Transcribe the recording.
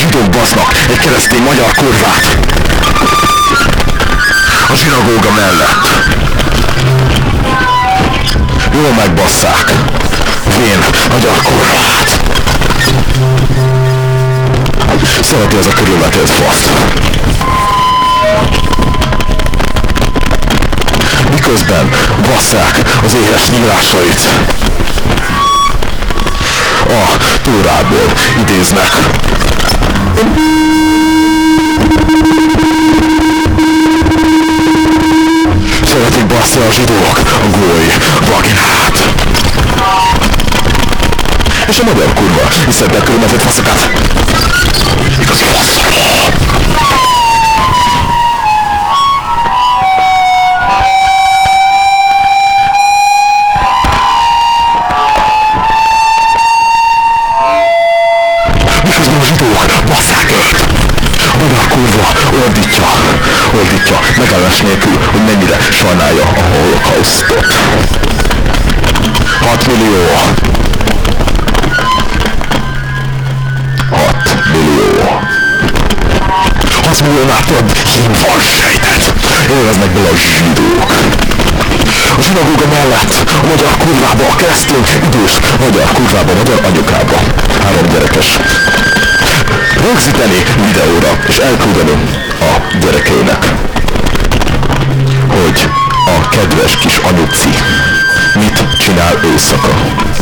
zsidók basznak egy keresztény magyar kurvát a zsinagóga mellett. Jól megbasszák vén magyar kurvát. Szereti ez a körülvetélt faszt. Miközben basszák az éhes nyílásait a Tórából idéznek. Szeretik basszni a zsidók a góly vaginát. És a magyar kurva hiszed a körülmetett faszokat. Igazi fasz. Miközben a zsidók basszák őt. A magyar kurva ordítja megállás nélkül, hogy mennyire sajnálja a holokausztot. 6 millió. 6 milliónál több hínfalsejtet élveznek bele a zsidók. A zsinagóga mellett a magyar kurvába, a keresztény idős magyar kurvába, magyar anyukába 3 gyerekes. Rögzíteni videóra és elküldeni a gyerekeinek, hogy a kedves kis anyuci mit csinál éjszaka.